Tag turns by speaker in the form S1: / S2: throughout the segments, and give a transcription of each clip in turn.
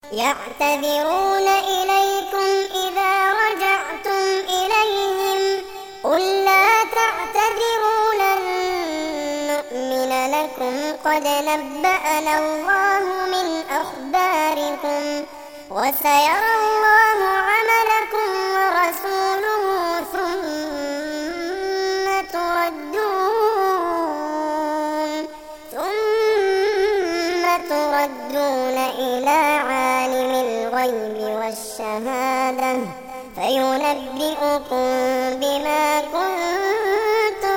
S1: يعتذرون إليكم إذا رجعتم إليهم قل لا تعتذروا لن نؤمن لكم قد نبأنا الله من أخباركم وسيرى الله عملكم ورسوله ثم تردون إلى عالم الغيب والشهادة فينبئكم بما كنتم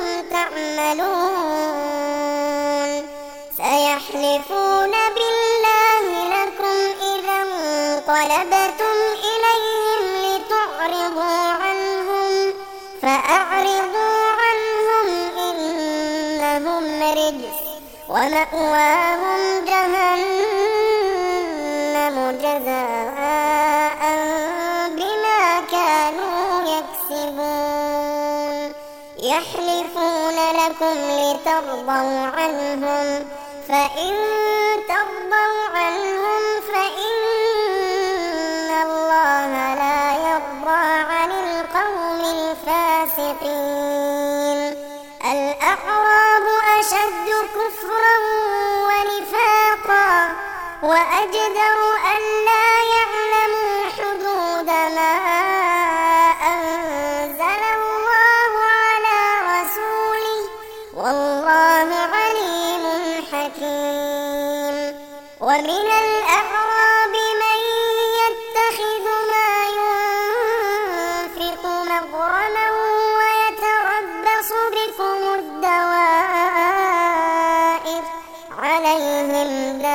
S1: تعملون سيحلفون بالله لكم إذا انقلبتم إليهم لتعرضوا عنهم فأعرضوا عنهم إنهم رجس ومأواهم جهنم جزاء بما كانوا يكسبون يحلفون لكم لترضوا عنهم فإن ترضوا عنهم فإن الله لا يرضى عن القوم الفاسقين الأعراب أشد كفرا ونفاقا وأجدر ألا يعلموا حدود ما أنزل الله على رسوله والله عليم حكيم ومن الأعراب من يتخذ ما ينفق مغرما ويتربص بكم الدوائر عليهم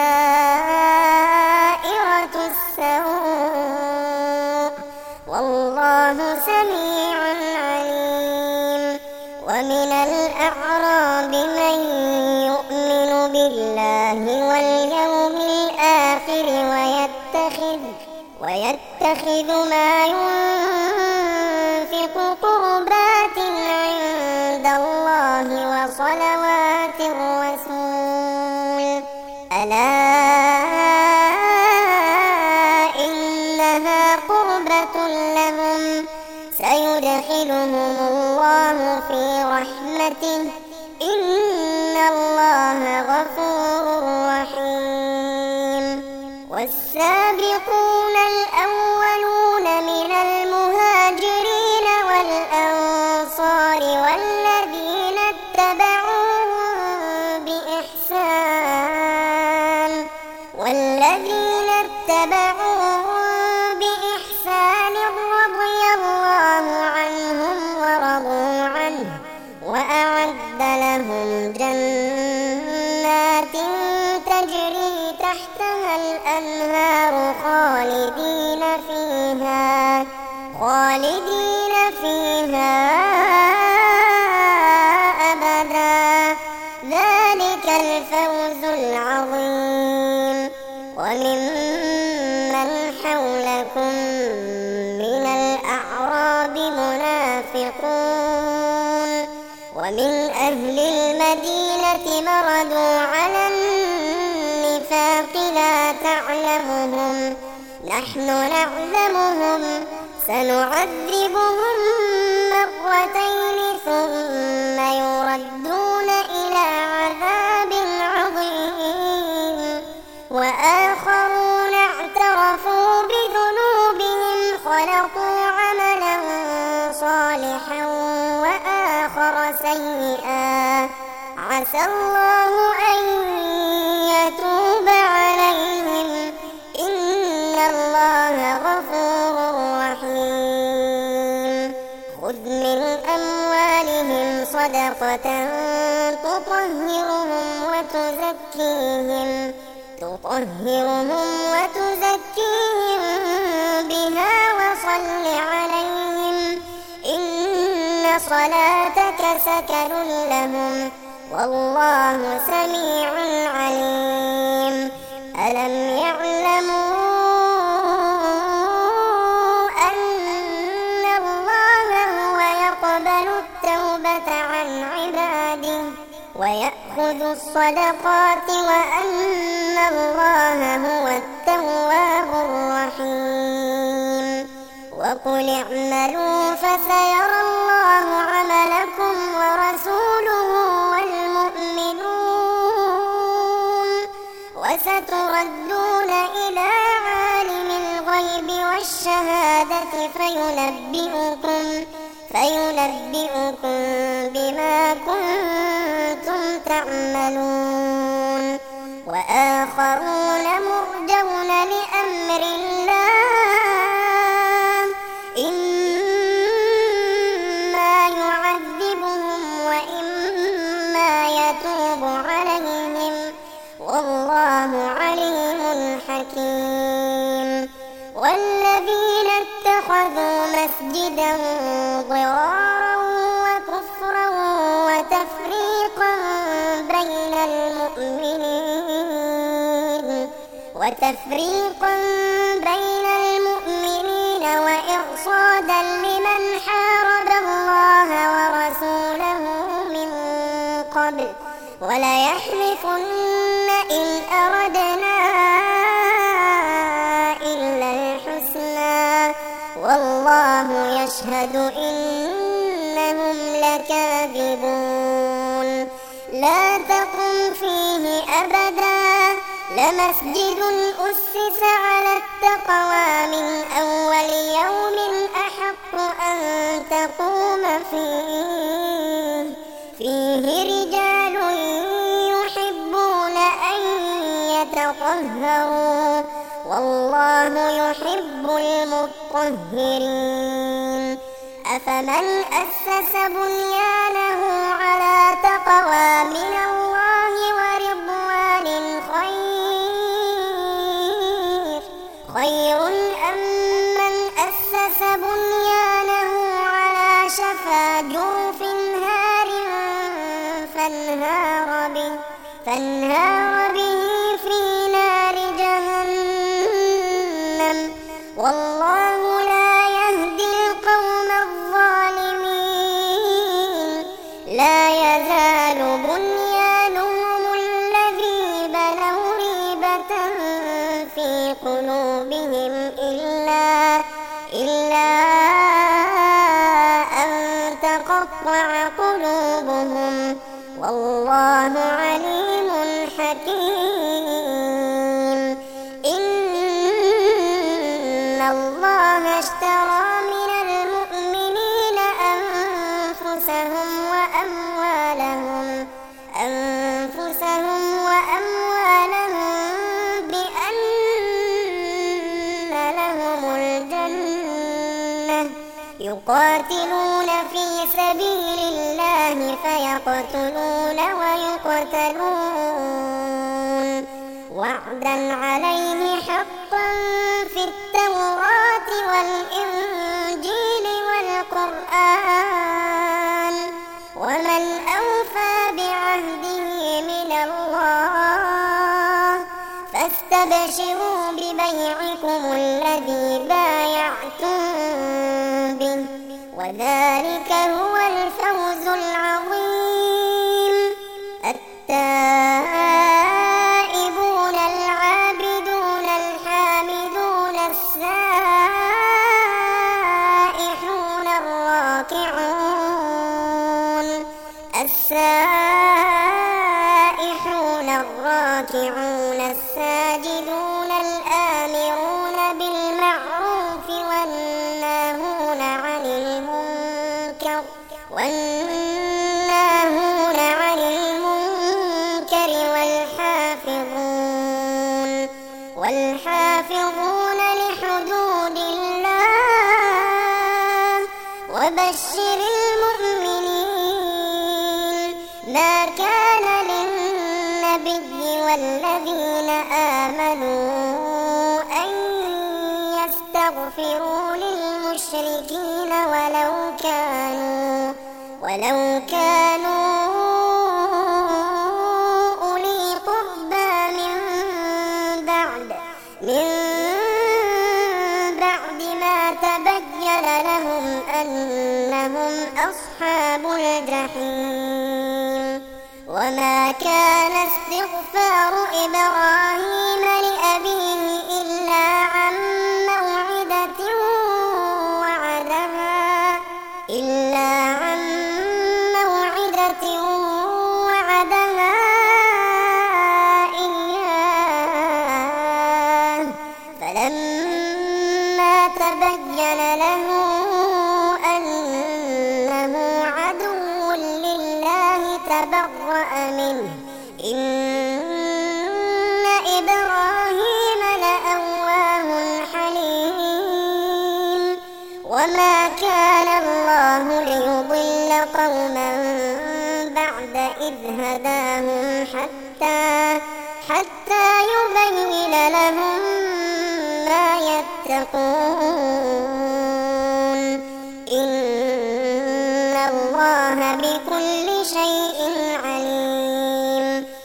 S1: دائرة السوء والله سميع عليم ومن الأعراب من يؤمن بالله واليوم الآخر ويتخذ ما ينفق قربات عند الله وصلوات الرسول ألا إنها قربة لهم سيدخلهم الله في رحمته إن الله غفور رحيم والسابقون الأولون من المهاجرين والأنصار والذين اتبعوهم بإحسان رضي الله عنهم ورضوا عنه وأعد لهم جنات تجري تحتها الأنهار خالدين فيها أبدا ذلك الفوز العظيم وممن حولكم من الأعراب منافقون ومن أهل المدينة مردوا على النفاق لا تعلمهم نحن نعلمهم سنعذبهم مرتين ثم يردون إلى عذاب عظيم وآخرون اعترفوا بذنوبهم خلقوا عملا صالحا وآخر سيئا عسى الله أن يتوب عليهم إن الله غفور رحيم خذ من أموالهم صدقة تطهرهم وتزكيهم بها وصل عليهم إن صلاتك سكن لهم والله سميع عليم ألم يعلموا أن الله هو يقبل التوبة عن عباده ويأخذ الصدقات وأن الله هو التواب وقل اعملوا فسيرى الله عملكم ورسوله والمؤمنون وستردون إلى عالم الغيب والشهادة فينبئكم بما كنتم تعملون وآخرون مرجون لأمر الله إما يعذبهم وإما يتوب عليهم والله عليم حكيم والذين اتخذوا مسجدا ضرارا وكفرا وتفريقا بين المؤمنين وإرصادا لمن حارب الله ورسوله من قبل وليحلفن إن أردنا إلا الحسنى والله يشهد إنهم لكاذبون لا تقم فيه أبدا لمسجد أسس على التقوى من أول يوم أحق أن تقوم فيه رجال يحبون أن يتطهروا والله يحب المطهرين أفمن أسس بنيانه على تقوى من الله ورضوان خير أم من أسس بنيانه على شفا جرف هار فانهار به في نار جهنم والله لا يهدي القوم الظالمين لا يزال بنيانهم الذي بنوا ريبة في قلوبهم إلا أن تقطع قلوبهم والله عليم حكيم إن الله اشترى من المؤمنين أنفسهم وأموالهم بأن لهم الجنة يقاتلون في سبيل الله فيقتلون ويقتلون وعدا عليه حقا في التوراة والإنجيل والقرآن ومن أوفى بعهده من الله فاستبشروا ببيعكم الذي بايعتم به وذلك هو الفوز العظيم التائبون العابدون الحامدون السائحون الراكعون الساجدون الآمرون بالمعروف والناهون عن المنكر والحافظون لحدود الله وبشر المؤمنين ما كان للنبي والذين آمنوا أن يستغفروا للمشركين ولو كانوا أولي قربى من بعد ما تبين لهم أنهم أصحاب الجحيم وما كان استغفار إبراهيم لأبيه إلا عن موعدة فلما تبين له أنه عدو لله تبرأ منه إن إبراهيم لأواه حليم وما كان الله ليضل قوما بعد إذ هداهم حتى يبين لهم ما يتقون إن الله بكل شيء عليم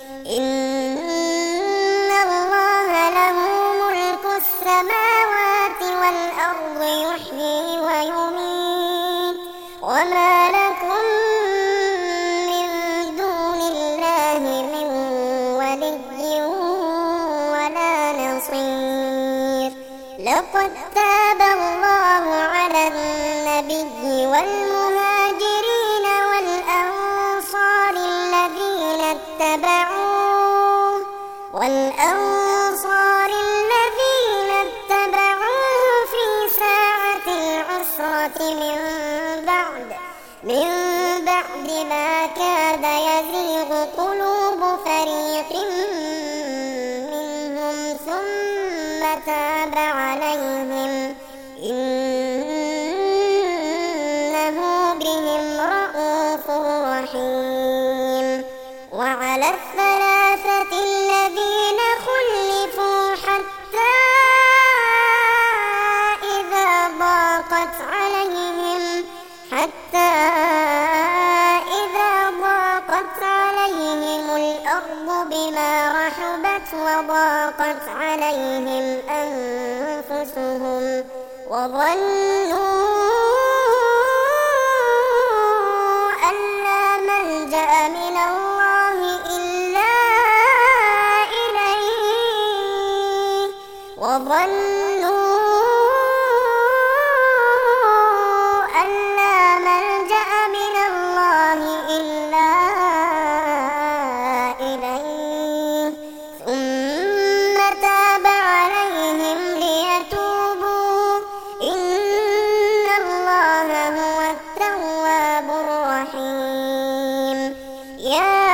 S1: إن الله له ملك السماوات والأرض يحيي ويميت وما لكم من دون الله من ولي ولا نصير لقد تاب الله على النبي والمهاجرين والأنصار الذين اتبعوه في ساعة العسرة من بعد ما كاد يزيغ قلوب فريق منهم ثم تاب عليهم إنه بهم رءوف رحيم وعلى الثلاثة الذين خلفوا حتى إذا ضاقت عليهم الأرض بما رحبت وضاقت عليهم أنفسهم وظنوا أن لا ملجأ من الله إلا إليه ثم تاب عليهم ليتوبوا إن الله هو التواب الرحيم يا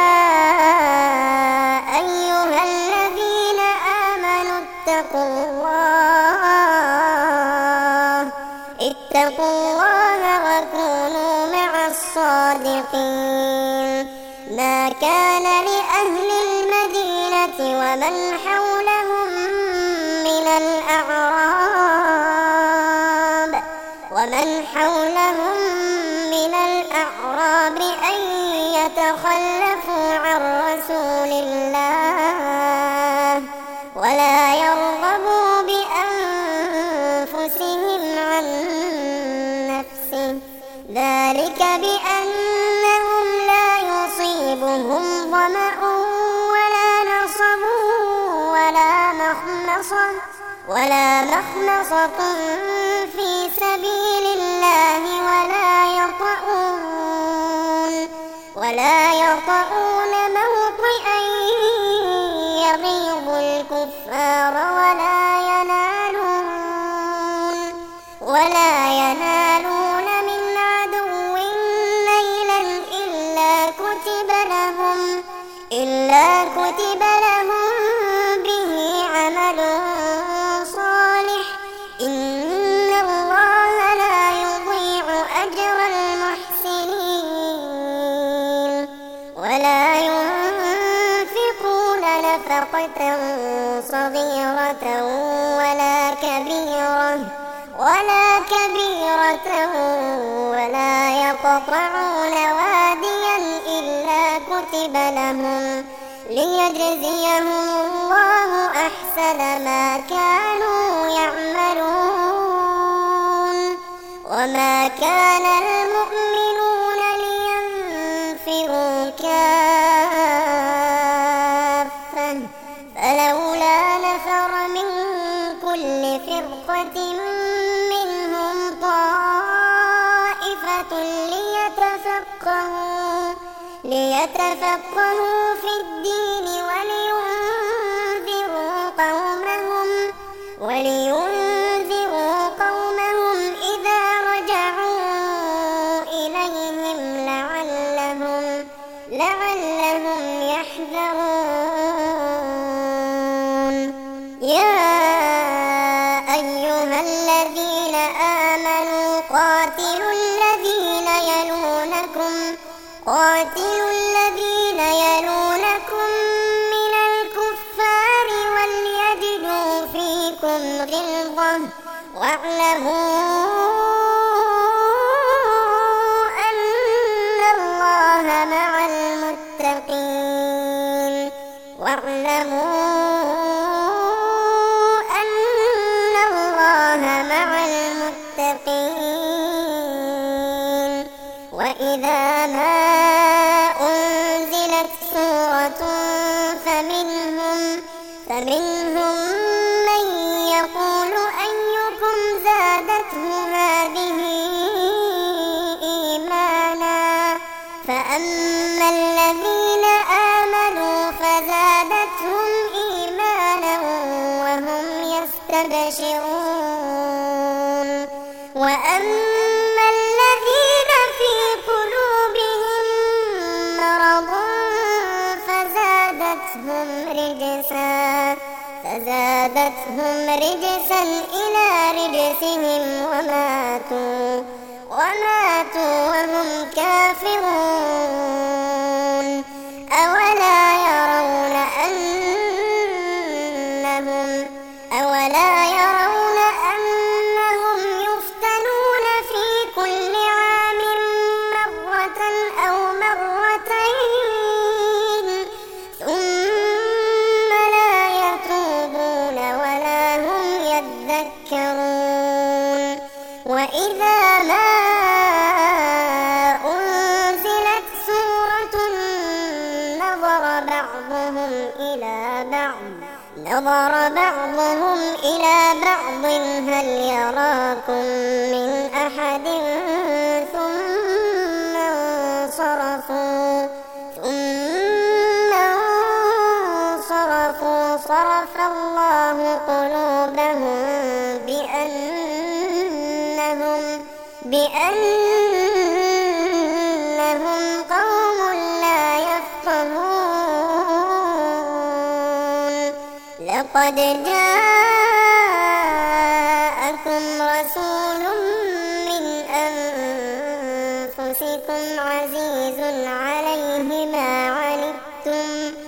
S1: أيها الذين آمنوا اتقوا الله وكونوا مع الصادقين ما كان لأهل المدينة ومن حولهم من الأعراب أن يتخلفوا عن رسول الله ولا يرغبوا بأنفسهم عن نفسه ذلك بأنهم لا يصيبهم ظمأ ولا نصب ولا مخمصة في سبيل الله ولا يطؤون موطئا يغيظ الكفار ولا ينالون من عدو نيلا إلا كتب لهم به عمل صالح إن الله لا يضيع أجر المحسنين ولا ينفقون نفقة صغيرة ولا كبيرة ولا يقطعون واديا إلا كتب لهم ليجزيهم الله أحسن ما كانوا يعملون وما كان المؤمنون لينفروا كافة فلولا نفر من كل فرقة منهم طائفة ليتفقهوا في الدين ولينذروا لينذروا قومهم إذا رجعوا إليهم لعلهم يحذرون. يا أيها الذين آمنوا قاتلوا الذين يلونكم من الكفار وليجدوا فيكم غلظة واعلموا أن الله مع المتقين. وإذا ما أنزلت سورة فمنهم من يقول أيكم زادته هذه إيمانا فأما الذين آمنوا فزادتهم إيمانا وهم يستبشرون. وأما الذين في قلوبهم مرض فزادتهم رجسا إلى رجسهم وماتوا وهم كافرون. أولا يرون أنهم يفتنون في كل عام مرة أو مرتين ثم لا يتوبون ولا هم يذكرون. وإذا ما أنزلت سورة نظر بعضهم إلى بعض هل يراكم من أحد ثم انصرفوا صرف الله قلوبهم بأنهم قوم لا يفقهون. لقد جاءكم رسول من أنفسكم عزيز عليه ما عنتم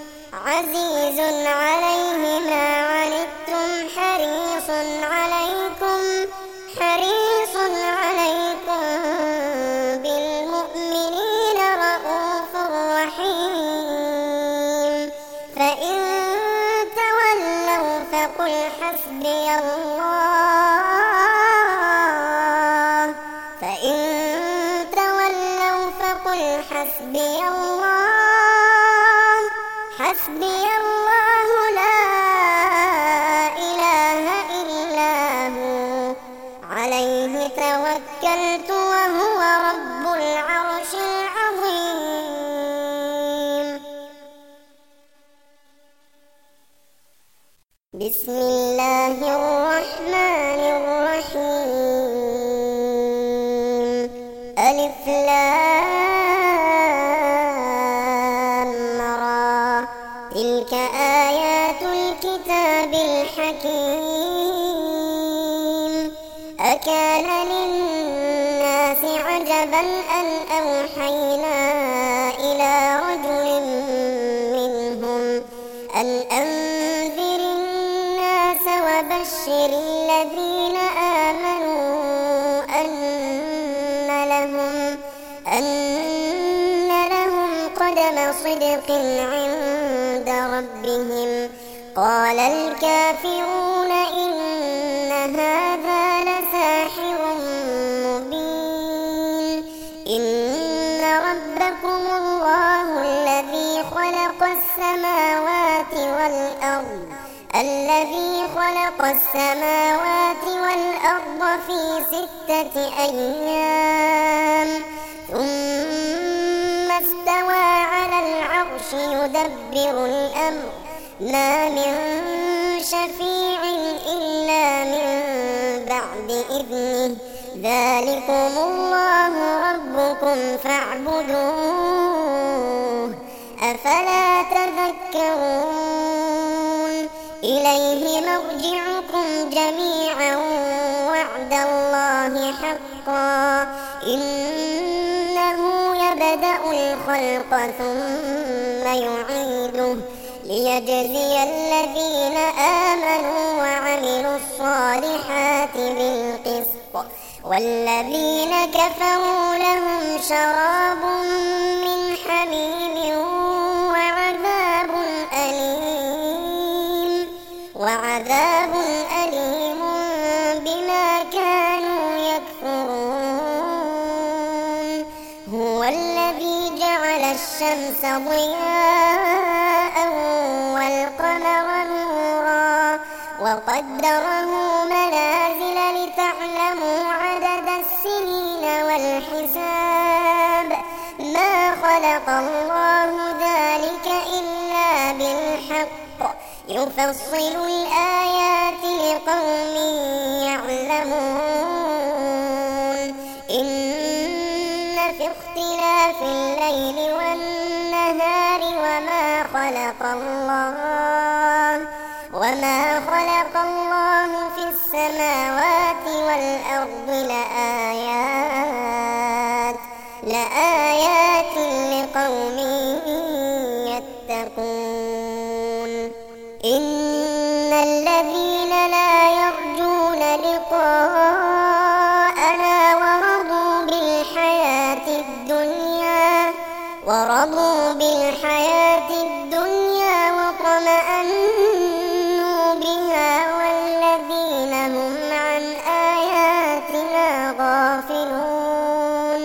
S1: حريص عليكم بالمؤمنين رءوف رحيم. فإن تولوا فقل حسبي الله لا إله إلا هو عليه توكلت وهو رب العرش العظيم. بسم الله الرحمن الرحيم. ألف لام را تلك آيات الكتاب الحكيم. أكان للناس عجبا أن أوحينا إلى رجل منهم أن أنذر الناس وبشر الذين آمنوا أن لهم قدم صدق عند ربهم. قال الكافرون إن هذا لساحر مبين. إن ربكم الله الذي خلق السماوات والأرض في 6 أيام ثم استوى على العرش يدبر الأمر ما من شفيع إلا من بعد إذنه ذلكم الله ربكم فاعبدوه أفلا تذكرون إليه مرجعكم جميعا وعد الله حقا إنه يبدأ الخلق ثم يعيده ليجزي الذين آمنوا وعملوا الصالحات بالقسط والذين كفروا لهم شراب من حميم وعذاب أليم بما كانوا يكفرون هو الذي جعل الشمس ضياء والقمر نورا وقدره منازل لتعلموا عدد السنين والحساب ما خلق الله ذلك إلا بالحق يفصل الآيات لقوم يعلمون إن في اختلاف الليل والنهار وما خلق الله في السماوات والأرض لآيات لقوم يتقون إن الذين لا يرجون لقاءنا ورضوا بالحياة الدنيا واطمأنوا بها والذين هم عن آياتنا غافلون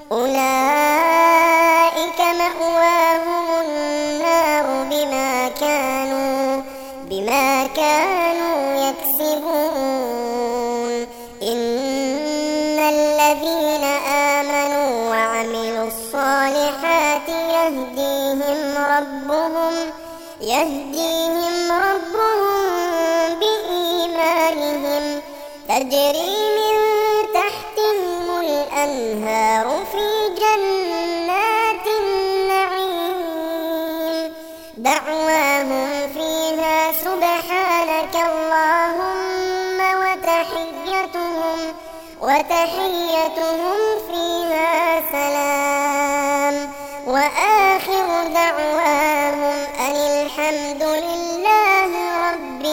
S1: أولئك مأواهم النار بما كانوا يكسبون إن الذين آمنوا وعملوا الصالحات يهديهم ربهم بإيمانهم تجري من تحتهم الأنهار في جنات النعيم دعواهم فيها سبحانك اللهم وتحيتهم فيها سلام وآخر دعواهم أن الحمد لله رب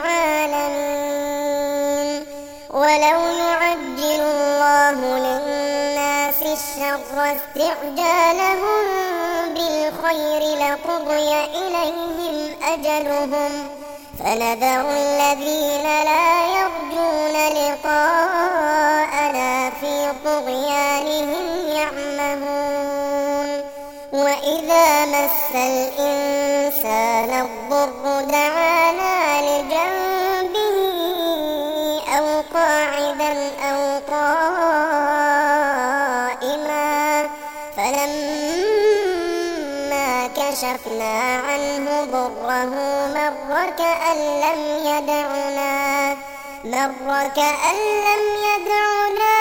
S1: العالمين ولو يعجل الله للناس الشر استعجالهم بالخير لقضي إليهم أجلهم فنذر الذين لا يرجون لقاءنا في طغيانهم يعمهون وإذا مس الإنسان الضر دعانا لجنبه أو قاعدا أو قائما فلما كشفنا عنه ضره مر كأن لم يدعنا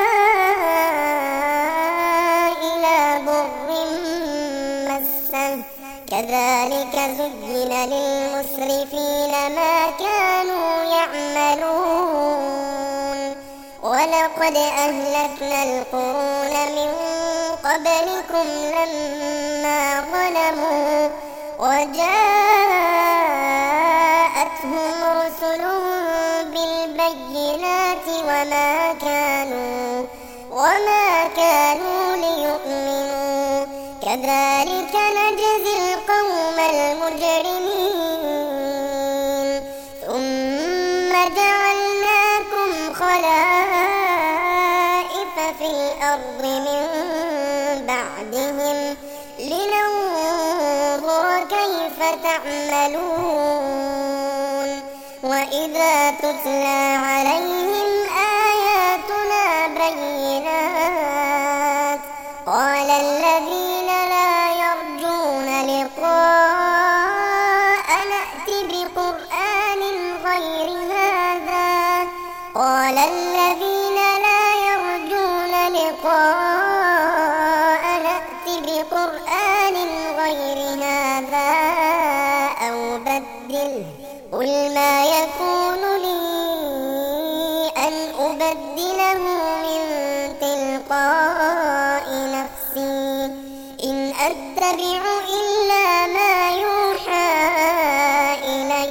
S1: إلى ضر مسه كذلك زين للمسرفين ما كانوا يعملون ولقد أهلكنا القرون من قبلكم لما ظلموا وجاءتهم رسلهم بالبينات وما كانوا ليؤمنوا كذلك نجزي القوم المجرمين ثم جعلناكم خلائف في الأرض من بعدهم لننظر كيف تعملون وإذا تتلى عليهم آياتنا بينات قال الذين لا يرجون لقاءنا ائت بقرآن قال الذين لا يرجون لقاءنا ائت بقرآن غير هذا أو بدله قل ما يكون لي أن أبدله من تلقاء نفسي إن أتبع إلا ما يوحى إلي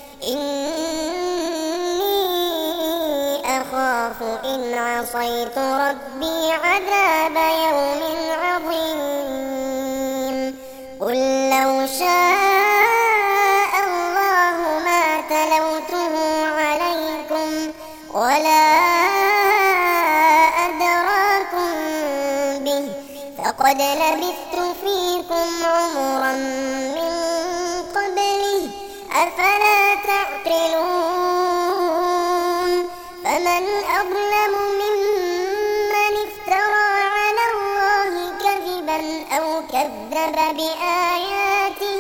S1: إني أخاف إن عصيت ربي عذاب يوم عظيم قل لو شاء الله ما تلوته عليكم ولا أدراكم به فقد لبثت فيكم عمرا من قبله أفلا تعقلون فمن أظلم ممن افترى على الله كذبا أو كذب بآياته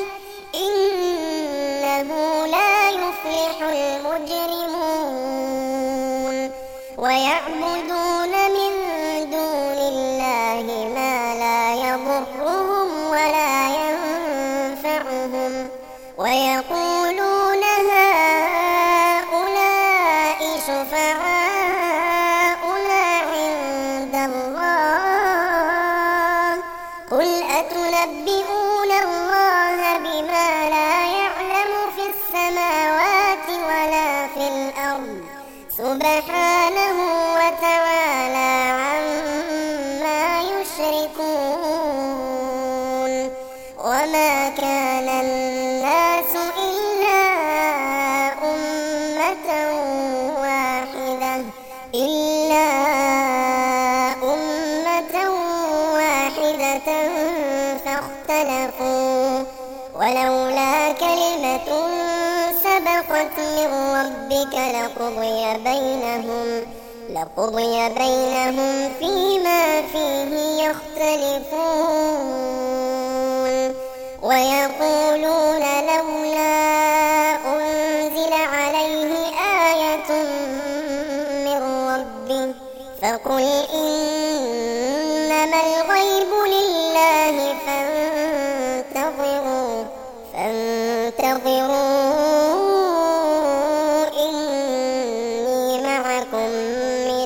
S1: إنه لا يفلح المجرمون ويعبدون من دون الله ما لا يضرهم ولا ينفعهم ويقولون هؤلاء شفعاؤنا عند الله قل أتنبئون الله بما لا يعلم في السماوات ولا في الأرض سبحانه وتعالى عما يشركون وما كان الناس إلا أمة واحدة فاختلفوا ولولا كلمة سبقت من ربك لقضي بينهم فيما فيه يختلفون ويقولون لولا أنزل عليه آية من ربه فقل إنما الغيب لله فانتظروا إني معكم من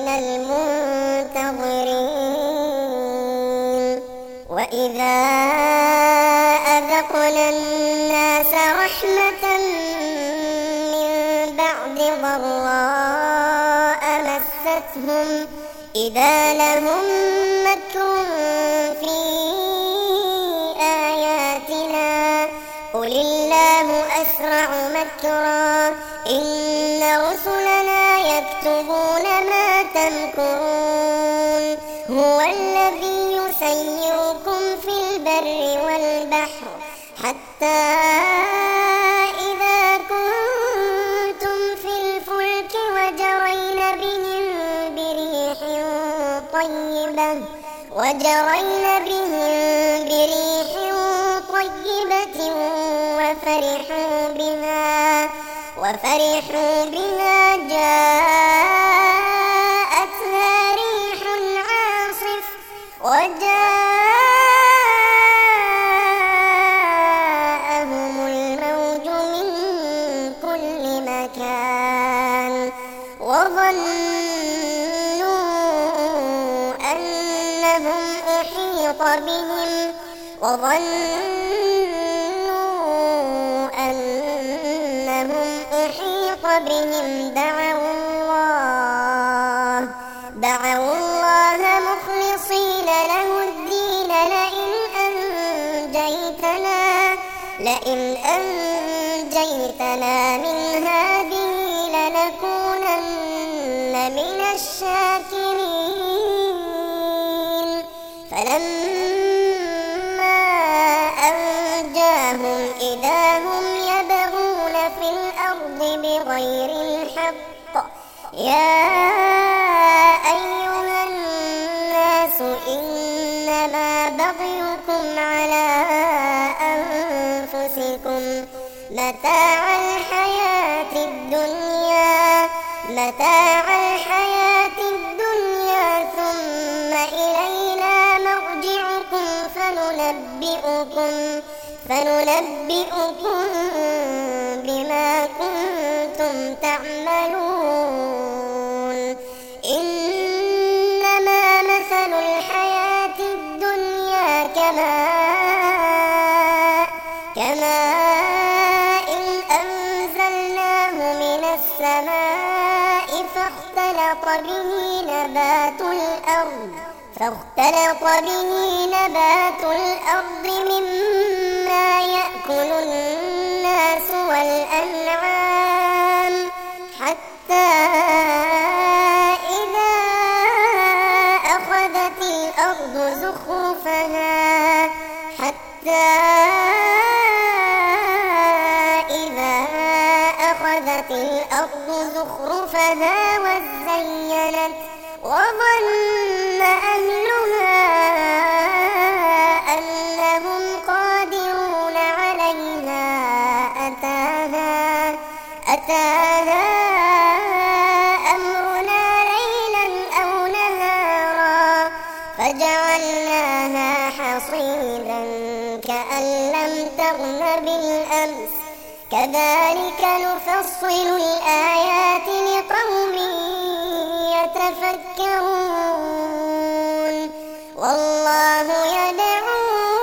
S1: المنتظرين وإذا أذقنا الناس رحمة من بعد ضراء مستهم إذا لهم مكر في آياتنا قل الله أسرع مكرا إن رسلنا يكتبون ما تمكرون هو الذي يسيركم في البر والبحر حتى إذا كنتم في الفلك وجرين بهم بريح طيبة وفرحوا بها جاءتها ريح عاصف وجاءهم الموج من كل مكان وظنوا أنهم أحيط بهم دعوا الله مخلصين له الدين لئن أنجيتنا من هذه لنكونن من الشاكرين فلما أنجاهم إذا هم يبغون في الأرض بغير الحق يا أيها الناس إنما بغيكم على أنفسكم متاع الحياة الدنيا متاع الحياة الدنيا ثم إلينا مرجعكم فننبئكم بما كنتم تعملون. إنما مثل الحياة الدنيا كماء أنزلناه من السماء فاختلط به نبات الأرض مما يأكل الناس والأنعام حتى إذا أخذت الأرض زخرفها وزينت وظن أهلها أنهم قادرون عليها أتاها أمرنا ليلا أو نهارا فجعلناها حصيدا كأن لم تغن بالأمس كذلك نفصل الآيات لقوم يتفكرون. والله يدعو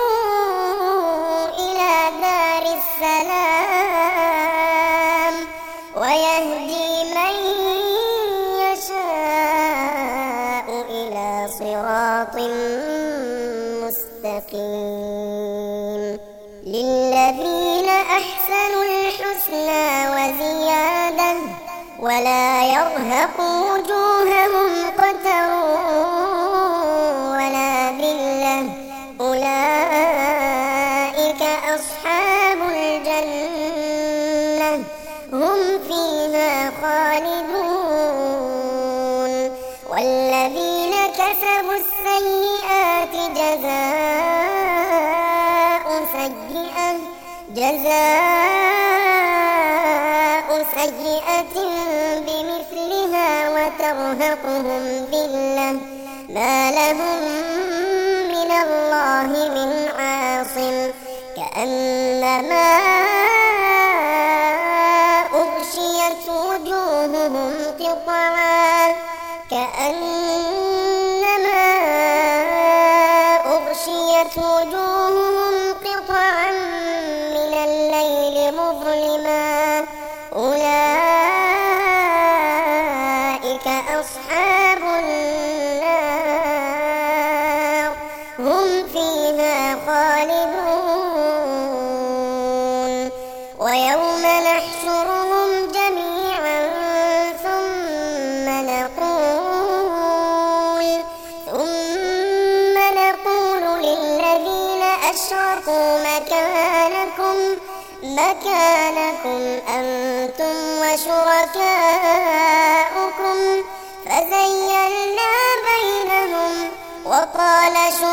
S1: إلى دار السلام ويهدي من يشاء إلى صراط مستقيم. للذين أحسنوا الحسنى وزيادة ولا يرهق وجوههم قتر ولا ذلة أولئك أصحاب الجنة هم فيها خالدون. والذين كسبوا السيئات جزاء سيئة بمثلها وترهقهم ذلة ما لهم من الله من عاصم كأنما أغشيت وجوههم قطعا من الليل مظلما أولئك أصحاب النار هم فيها خالدون. ويوم نحشرهم جميعا ثم نقول للذين أشركوا مكانكم أنتم وشركاؤكم فزيّلنا بينهم وقال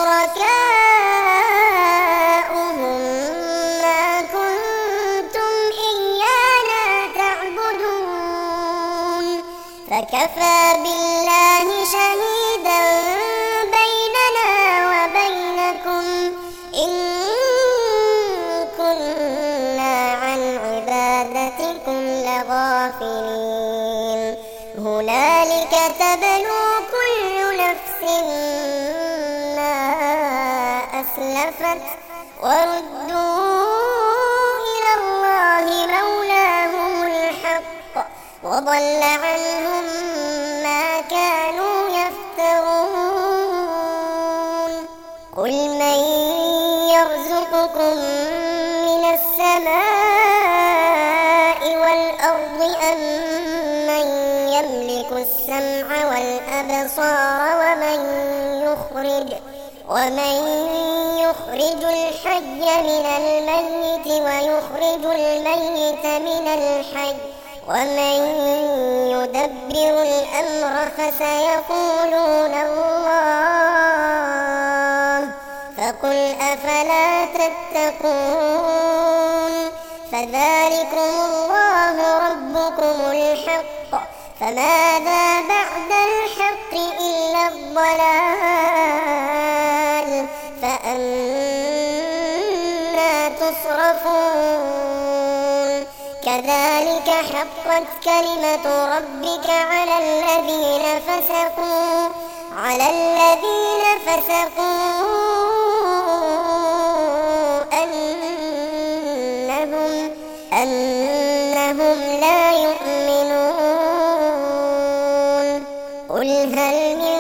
S1: شركاؤهم ما كنتم إيانا تعبدون فكفى بالله شهيدا بيننا وبينكم إن كنا عن عبادتكم لغافلين. هنالك تبلو كل نفس ما أسلفت وردوا إلى الله مولاهم الحق وضل عنهم ما كانوا يفترون. قل من يرزقكم من السماء والأرض أم من يملك السمع والأبصار ومن يخرج الحي من الميت ويخرج الميت من الحي ومن يدبر الأمر فسيقولون الله فقل أفلا تتقون. فذلكم الله ربكم الحق فماذا بعد الحق إلا الضلال فأنى تصرفون كذلك حقت كلمة ربك على الذين فسقوا أنهم لا يؤمنون قل هل من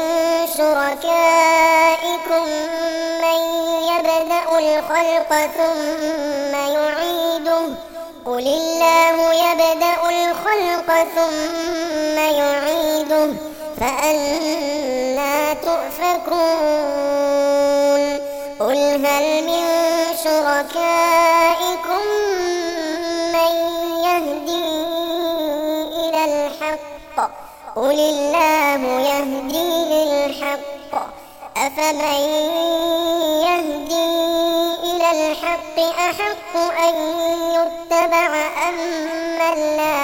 S1: شركائكم من يبدأ الخلق ثم يعيده قل الله يبدأ الخلق ثم يعيده فأنى تؤفكون قل هل من شركائكم من يهدي إلى الحق قل الله يهدي للحق أفمن يهدي إلى الحق أحق أن يتبع أمن لا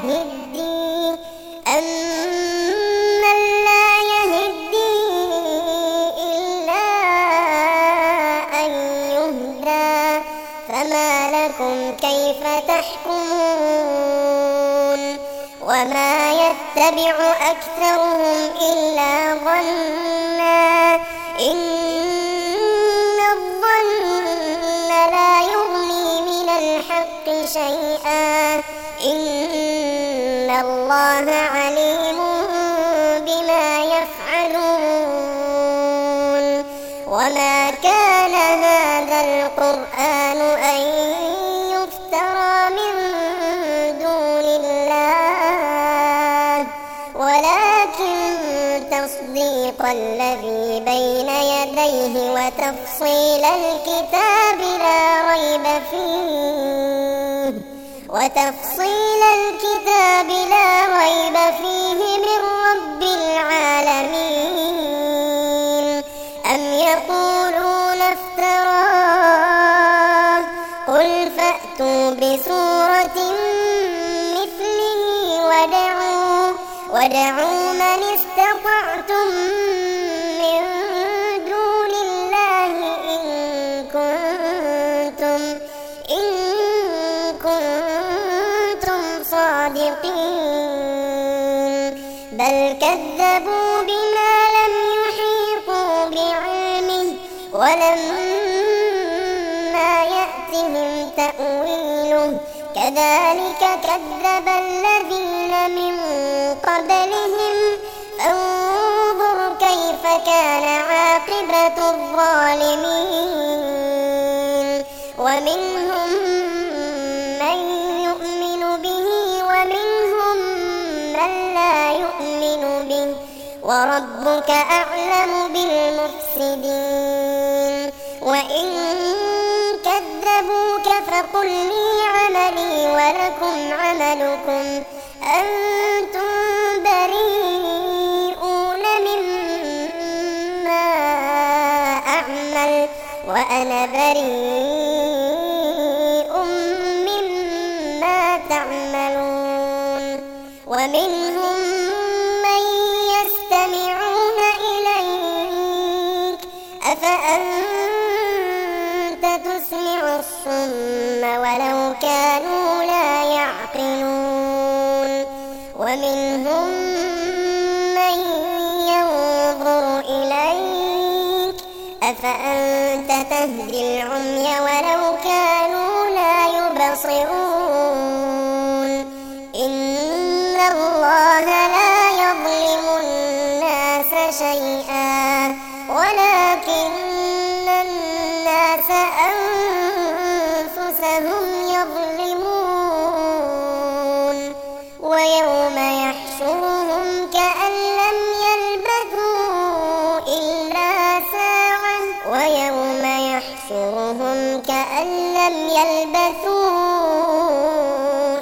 S1: يهدي إلا أن يهدى فما لكم كيف تحكمون وما يتبع أكثرهم إلا ظنا إن الظن لا يغني من الحق شيئا إن الله عليم بما يفعلون وما كان هذا القرآن أن يفترى من دون الله ولكن تصديق الذي بين يديه وتفصيل الكتاب لا ريب فيه من رب العالمين أم يقولون افتراه قل فأتوا بسورة مثله ودعوا من استطعتم من دون الله إن كنتم صادقين بل كذبوا بما لم يحيطوا بعلمه ولما يأتهم تأويله كذلك كذب الذين من قبلهم فانظر كيف كان عاقبة الظالمين ومنهم من يؤمن به ومنهم من لا يؤمن به وربك أعلم بالمفسدين وإن كذبوك فقل لي عملي ولكم عملكم أنتم بريئون مما أعمل وأنا بريء مما تعملون ومنهم من يستمعون إليك أفأنت تسمع الصم ولو كانوا لا يعقلون ومنهم من ينظر إليك أفأنت تهدي العمي ولو كانوا لا يبصرون إن الله لا يظلم الناس شيئا ولكن الناس أنفسهم يظلمون ويوم يحشرهم كأن لم يلبثوا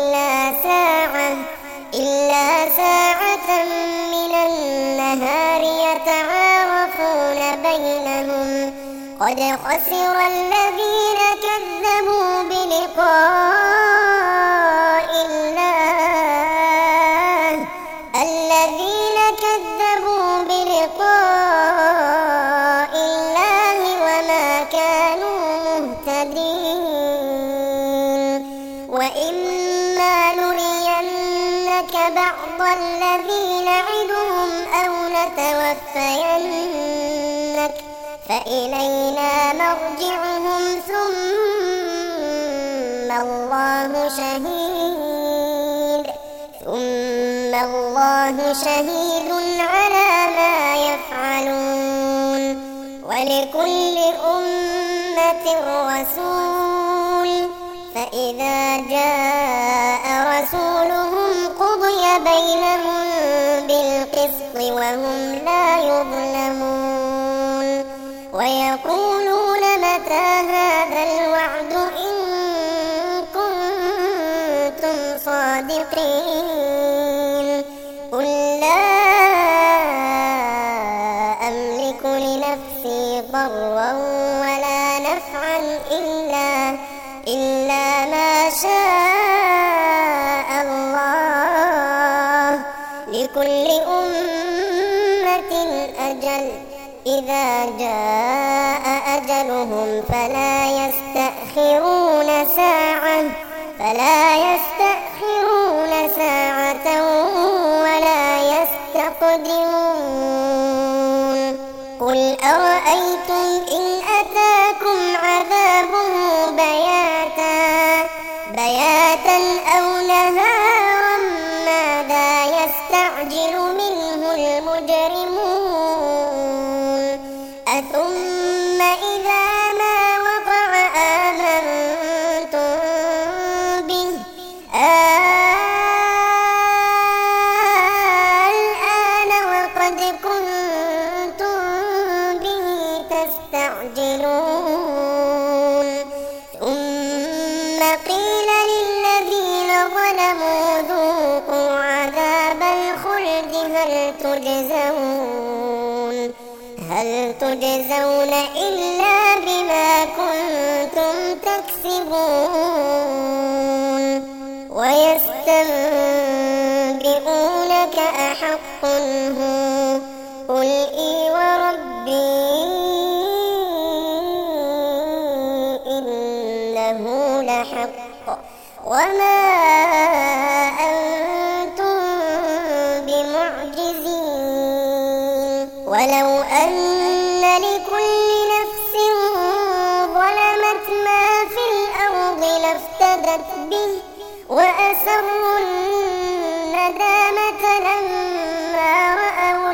S1: إلا ساعة من النهار يتعارفون بينهم قد خسر الذين كذبوا بلقاء الله لنتوفينك فإلينا مرجعهم ثم الله شهيد على ما يفعلون ولكل أمة رسول فإذا جاء رسولهم قضي بينهم بالقسط وهم لا يظلمون ويقولون متى هذا الوعد إن كنتم صادقين قل لا أملك لنفسي ضرا ولا نفعا إلا ما شاء الله لكل أمة أجل إذا جاء أجلهم فلا يستأخرون ساعة ولا يستقدمون قل أرأيتم إن أتاكم عذابه بياتا أو نهارا ماذا يستعجل منه المجرمون أثم إذا ما وقع آمنتم به الآن وقد كنتم به تستعجلون ثم قيل للذين ظلموا ذوقوا عذاب الخلد هل تجزون إلا بما كنتم تكسبون ويستنبئونك أحق هو قل إي وربي إنه لحق وما أنتم بمعجزين ولو أن لكل نفس ظلمت ما في الأرض لافتدت به وأسروا الندامة لما رأوا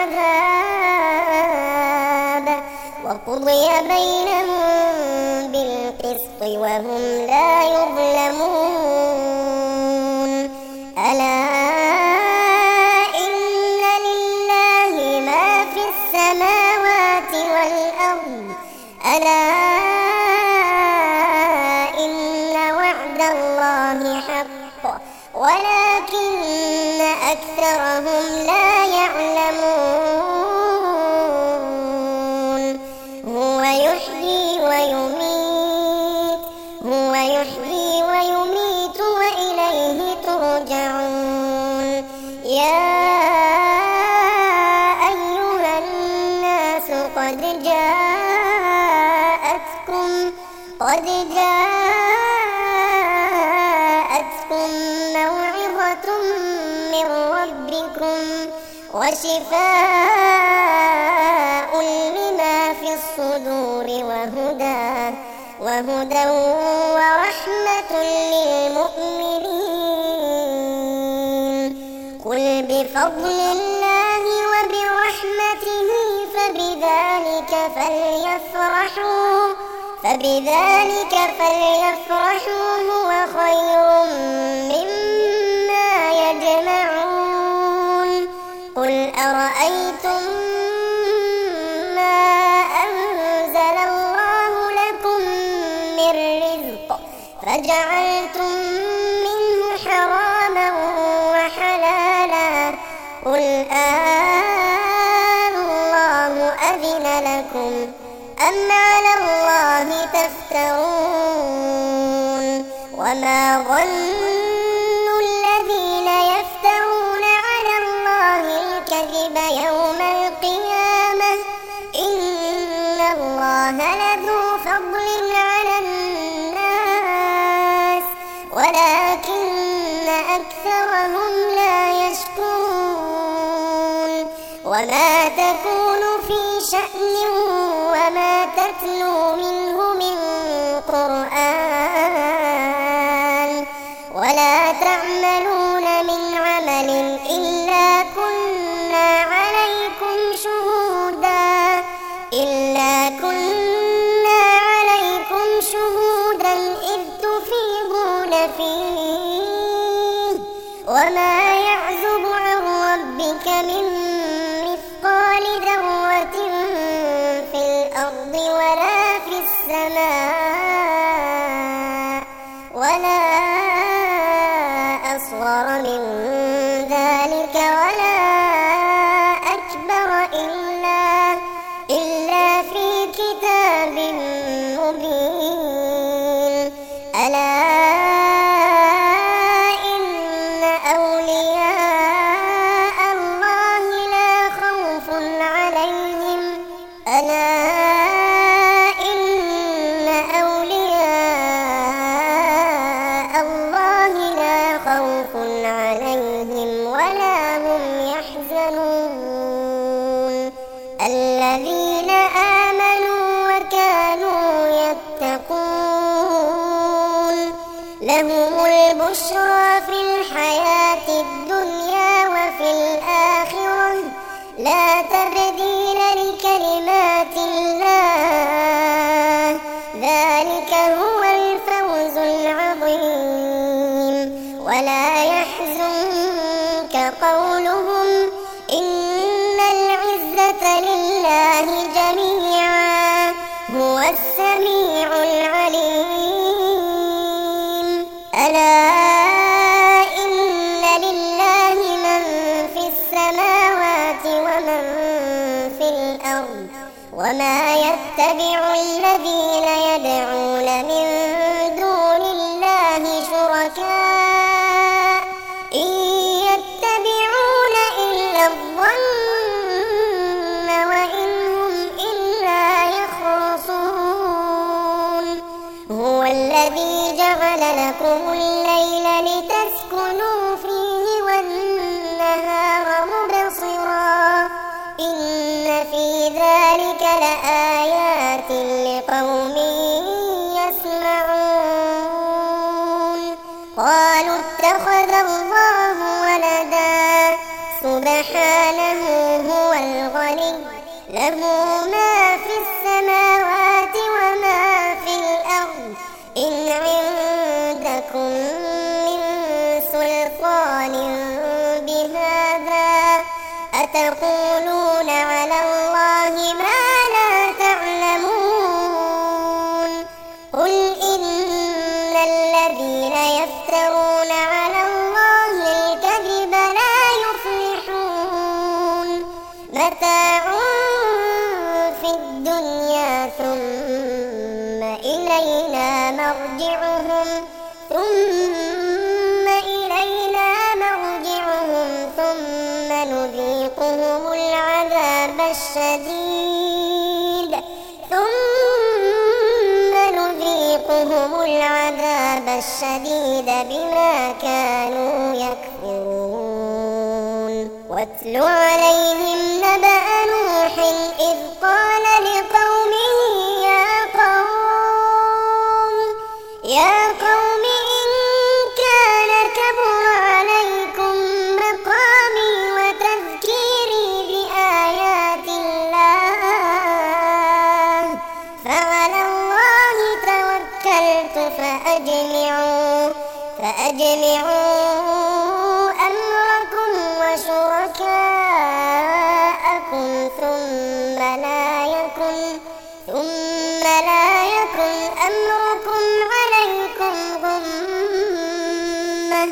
S1: العذاب وقضي بينهم بالقسط وهم لا يظلمون ألا إن لله ما في السماوات والأرض ألا إن وعد الله حق ولكن أكثرهم لا يعلمون هو يحيي ويميت وإليه ترجعون يا أيها الناس قد جاءتكم موعظة من ربكم وشفاء لما في الصدور وهدى ورحمة للمؤمنين قل بفضل الله وبرحمته فبذلك فليفرحوا هو خير مما يجمعون قل أرأيتم ما أنزل الله لكم من رزق فجعلتم منه حراما وحلالا قل الله أذن لكم أم على الله تفترون وما ظن الذين يفترون على الله الكذب يوم القيامة إن الله لذو فضل على الناس ولكن أكثرهم لا يشكرون وما تكون في شأن وما تتلو منه من قرآن ولا تعملون من عمل إلا كنا عليكم شهودا إذ تفيضون فيه وما يعزب عن ربك من مثقال ذرة في الأرض ولا في السماء ولا أصغر من ذلك ولا أكبر إلا في كتاب مبين ألا إن أولياء الله لا خوف عليهم ولا هم يحزنون الذين آمنوا وكانوا يتقون لهم البشرى في الحياة الدنيا وفي الآخرة لا تبديل لكلمات الله ذلك هو الفوز العظيم ولا يحزنك قولهم إن العزة لله جميعا هو السميع العليم ألا إن لله من في السماوات ومن في الأرض وما يتبع الذين يدعون من دون الله شركاء إن يتبعون إلا الظن وإن هم إلا يخرصون هو الذي جعل لكم الليل لتسكنوا فيه والنهار مبصرا إن في ذلك لآيات لقوم يسمعون قالوا اتخذ الله ولدا سبحانه هو الغني له ما في السماوات وما في الأرض إن عندكم من سلطان بهذا أتقولون على الله ما لا تعلمون قل إن الذين يفترون على الله الكذب لا يفلحون متاع في الدنيا ثم إلينا مرجعهم ثم نذيقهم العذاب الشديد بما كانوا يكفرون واتل عليهم نبأ نوح إذ قال لقومه يا قوم إن كان كبر عليكم مقامي وتذكيري بآيات الله فعلى الله توكلت فأجمعوا أمركم وشركاءكم ثم لا يكن أمركم عليكم غمة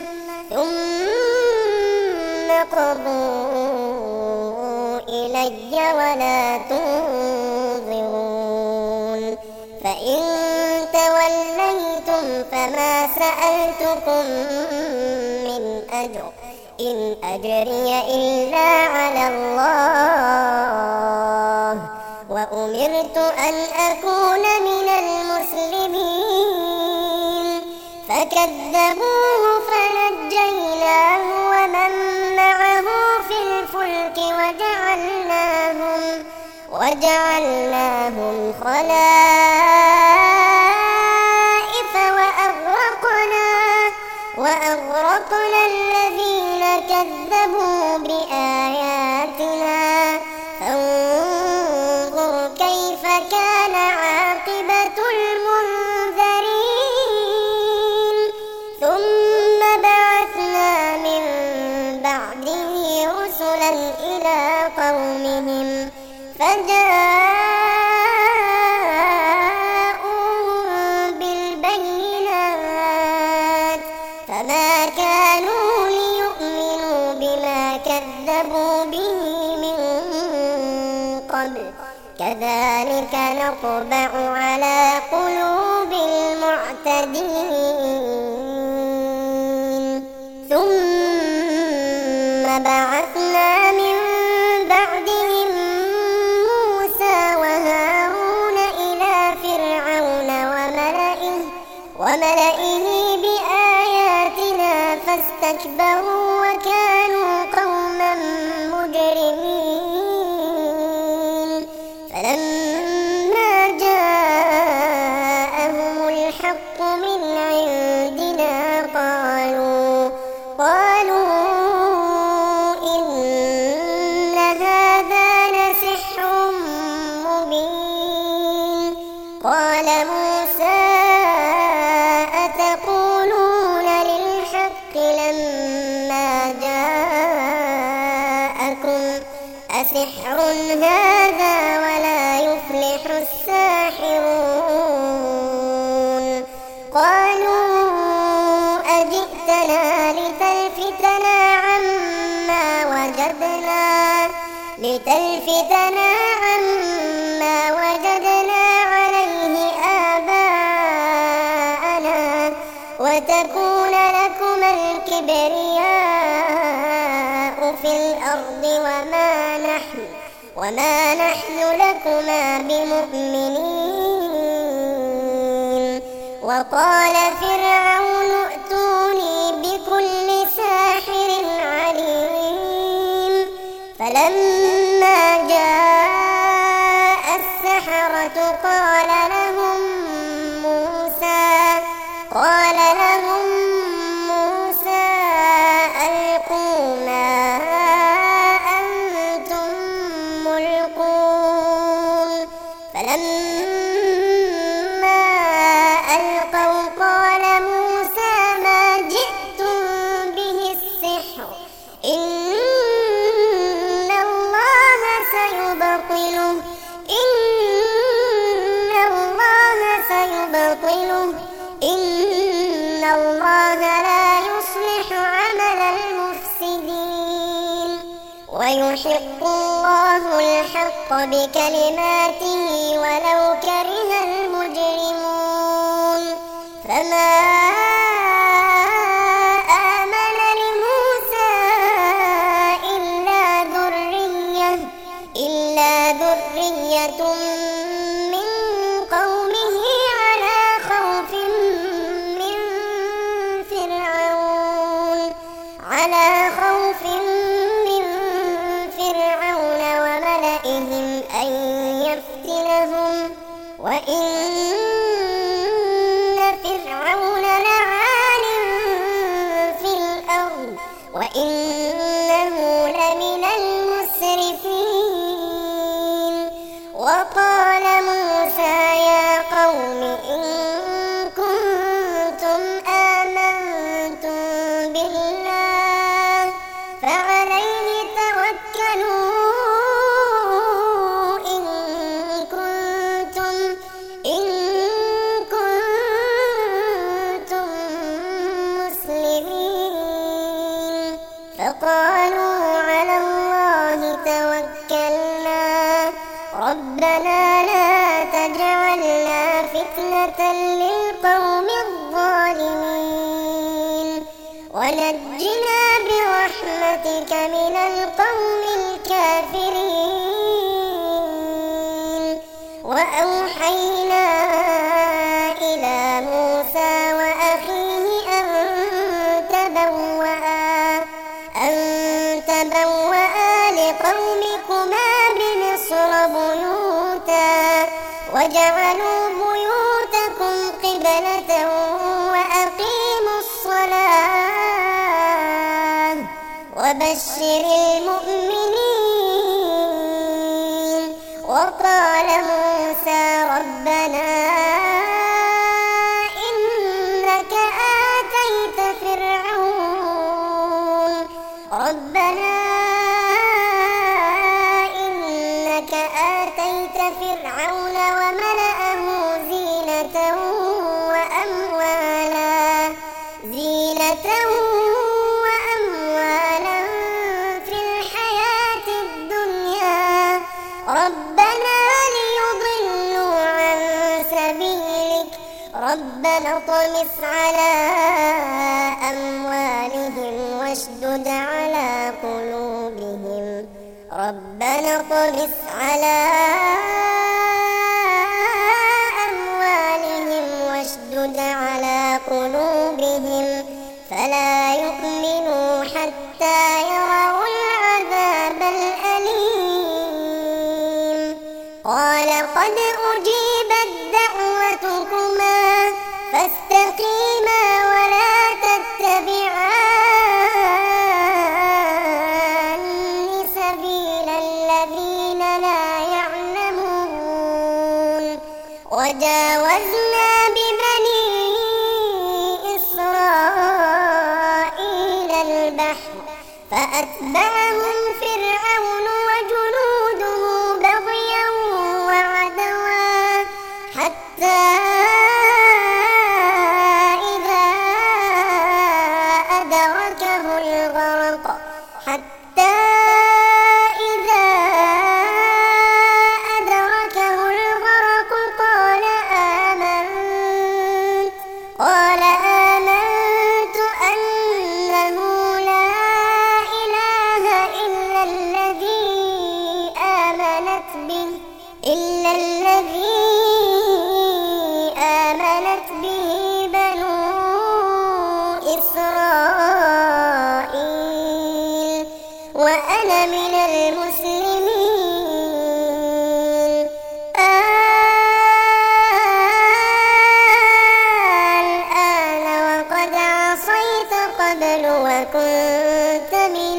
S1: ثم قضوا إلي ولا تنظرون فإن توليتم فما سألتكم من أجر إن أجري إلا على الله وأمرت أن أكون من المسلمين فكذبوه فنجيناه ومن معه في الفلك وجعلناهم خلائف وأغرقنا الذين كذبوا بآياتنا فانظر كيف كان عاقبة المنذرين ثم بعثنا من بعده رسلا إلى قومهم فجاءوهم بالبينات فما كانوا ليؤمنوا بما كذبوا به من قبل كذلك نطبع على قلوب المعتدين ثم بعثنا من بعدهم موسى وهارون إلى فرعون وملئه بآياتنا فاستكبروا وكانوا قوما مجرمين فلما جاءهم الحق من عندنا قالوا إن هذا لسحر مبين قال موسى أتقولون للحق لما جاءكم أسحر هذا ولا يفلح الساحرون قالوا أجئتنا لتلفتنا عما وجدنا عليه آباءنا وتكون لكما الكبرياء في الأرض وما نحن لكما بمؤمنين وقال فرعون ائتوني بكل ساحر عليم فلما جاء السحرة قال لهم موسى ألقوا ما أنتم ملقون فلما ألقوا قال موسى ما جئتم به السحر إن الله سيبطله إن الله لا يصلح عمل المفسدين ويحق الله الحق بكلماته ولو كره المجرمون فما آمن لموسى إلا ذرية من قومه على خوف من فرعون وملئهم أن يفتنهم وإن فرعون لعال في الأرض وإنه لمن المسرفين وقال موسى يا قوم إن كنتم آمنتم بالله فعليه توكلوا إن كنتم مسلمين فقالوا على الله توكلنا ربنا لا تجعلنا فتنة للقوم الظالمين ونجنا برحمتك من القوم الكافرين وأوحينا إلى موسى وأخيه أن تبوأ لقومكما جعلتكما بمصر بيوتا وجعلوا بيوتكم قبلة وأقيموا الصلاة وبشر المؤمنين. وقال موسى ربنا إنك آتيت فرعون وملأه زينة وأموالا في الحياة الدنيا ربنا ليضلوا عن سبيلك ربنا اطمس على أموالهم واشدد على قلوبهم ربنا اطمس على أموالهم واشدد على قلوبهم فلا يؤمنوا حتى يروا العذاب الأليم. قال قد أجيبت دعوتكما فاستقيما ولا تتبعان سبيل الذين لا يعلمون. وجاوزنا ببني إسرائيل البحر فأتبعهم فرعون وجنوده بغيا وعدوا حتى إذا أدركه الغرق قال آمنت أنه لا إله إلا الذي آمنت به بنو إسرائيل وأنا من المسلمين. الآن وقد عصيت قبل وكنت من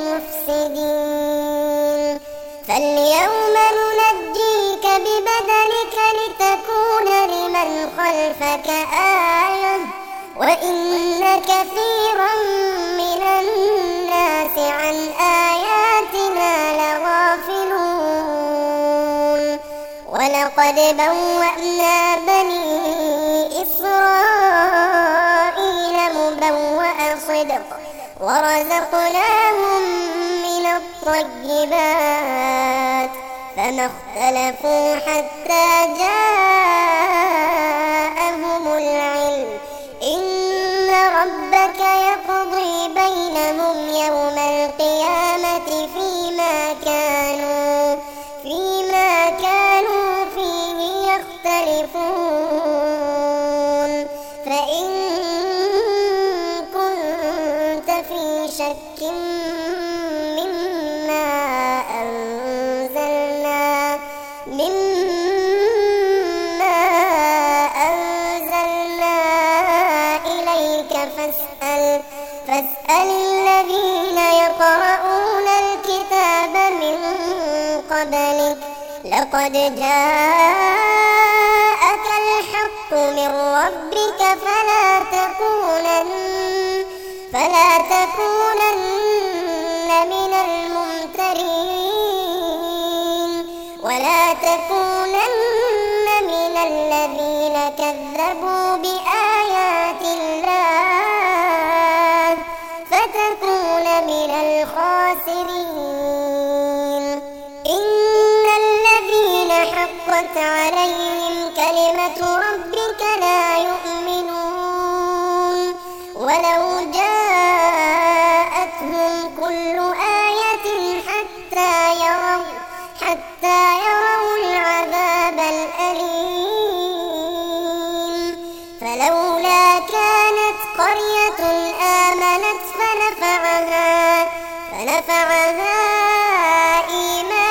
S1: المفسدين فاليوم ننجيك ببدنك لتكون لمن خلفك آية وإن كثيرا من الناس عن آياتنا لغافلون. ولقد بوأنا بني إسرائيل مبوأ صدق ورزقناهم من الطيبات فما اختلفوا حتى جاءهم العلم إن ربك يقضي بينهم يوم القيامة فيما كانوا فيه يختلفون. فإن كنت في شك مما أنزلنا إليك فاسأل الذين يقرؤون الكتاب من قبلك لقد جاءك الحق من ربك فلا تكونن من الممترين ولا تكونن من الذين كذبوا بآيات الله فتكون من الخاسرين. إن الذين حقت عليهم كلمة ربك لا يؤمنون ولو جاءتهم كل آية حتى يروا العذاب الأليم. فلولا كانت قرية آمنت فنفعها إيمانها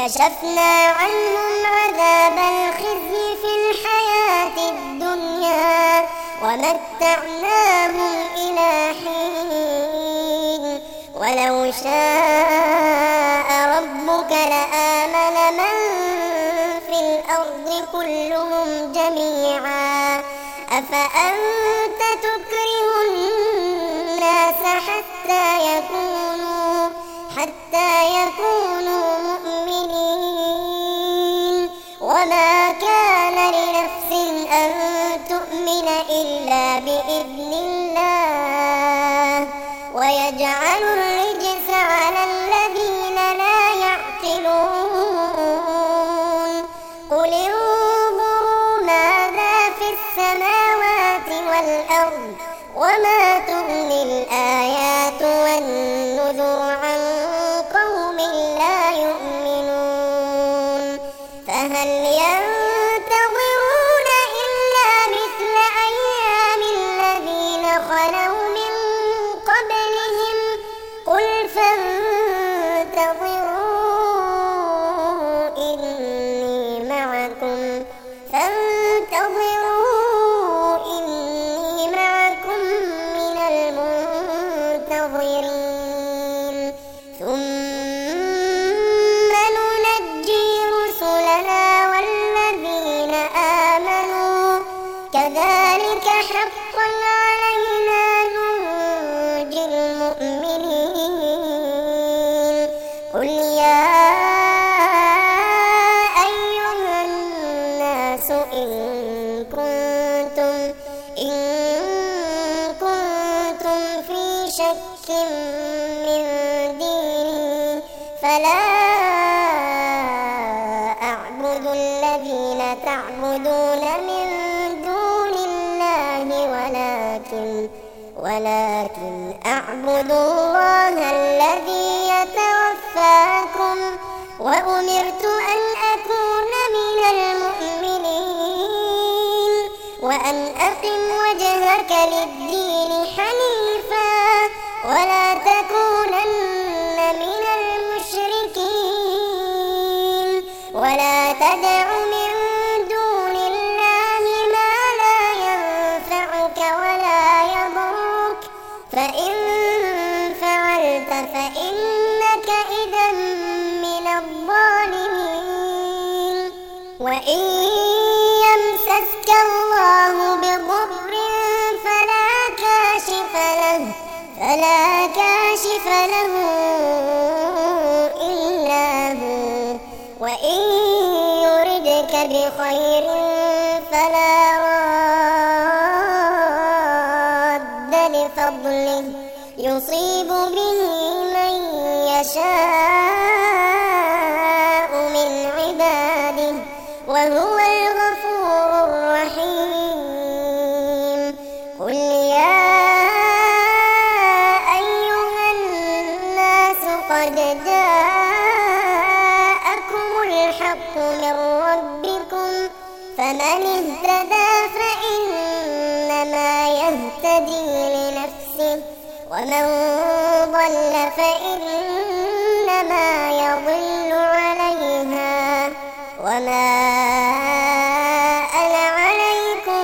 S1: كشفنا عنهم عذاب الخزي في الحياة الدنيا ومتعناهم إلى حين ولو شاء ربك لآمن من في الأرض كلهم جميعا أفأنت تكره الناس حتى يكونوا مؤمنين وما كان لنفس أن تؤمن إلا بإذن الله ويجعل الرجس على الذين لا يعقلون قل انظروا ماذا في السماوات والأرض وما تغني الآيات والنذر عن قوم لا يؤمنون فهل ينتظرون إلا مثل أيام الذين خلوا من قبلهم قل فانتظروا إني معكم من المنتظرين ثم ننجي رسلنا والذين آمنوا كذلك حقا علينا ننجي المؤمنين قل يا أيها الناس إن كنتم في شك من ديني فلا أعبد الذين تعبدون من دون الله ولكن أعبد الله الذي يتوفاكم وأمرت أن أكون من المؤمنين وأن أقم وجهك للدين حنيفا ولا تكونن من المشركين ولا تدع من دون الله ما لا ينفعك ولا يضرك فإن فعلت فإنك إذا من الظالمين وإن يمسسك الله بضر فلا كاشف له إلا هو وإن يردك بخير فلا راد لفضله يصيب به من يشاء من عباده وهو الغفور الرحيم قل يا أيها الناس قد جاءكم الحق من ربكم فمن اهتدى فإنما يهتدي لنفسه ومن ضل فإنما يضل عليها وما أنا عليكم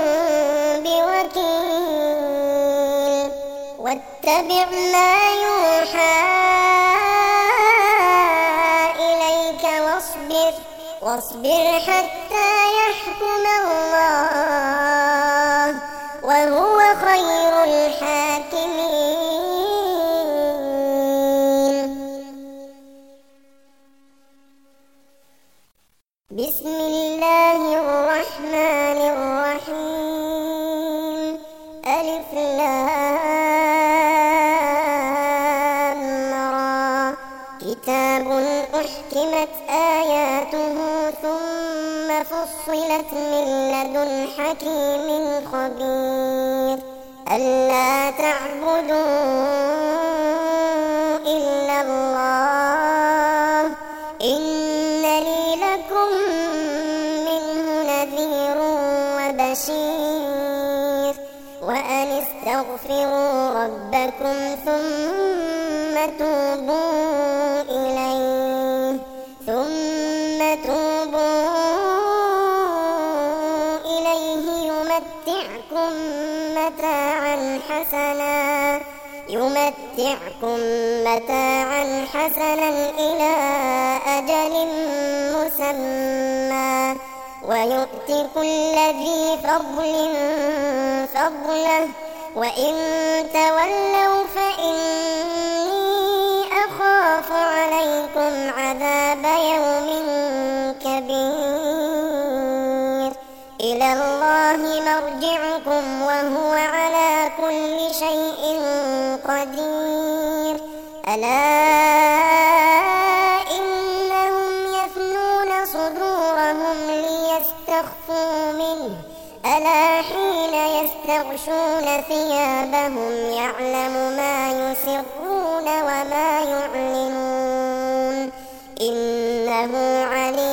S1: بوكيل واتبع ما يوحى إليك واصبر حتى يحكم الله وهو خير الحاكمين بسم الله الرحمن الرحيم ألف لام را كتاب أحكمت آياته ثم فصلت من لدن حكيم خبير ألا تعبدوا إلا الله إنني لكم منه نذير وبشير وأن استغفروا ربكم ثم توبوا إليه متاعا حسنا إلى أجل مسمى ويؤت كل ذي فضل فضله وإن تولوا فإني أخاف عليكم عذاب يوم كبير إلى الله مرجعكم وهو على كل شيء قدير ألا إنهم يثنون صدورهم ليستخفوا منه ألا حين يستغشون ثيابهم يعلم ما يسرون وما يعلنون إنه عليم